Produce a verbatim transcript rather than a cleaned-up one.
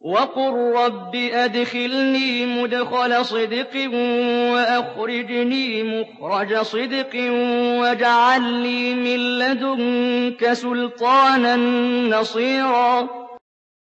وَقُل رَّبِّ أَدْخِلْنِي مُدْخَلَ صِدْقٍ وَأَخْرِجْنِي مُخْرَجَ صِدْقٍ وَاجْعَل لِّي مِن لَّدُنكَ سُلْطَانًا نَّصِيرًا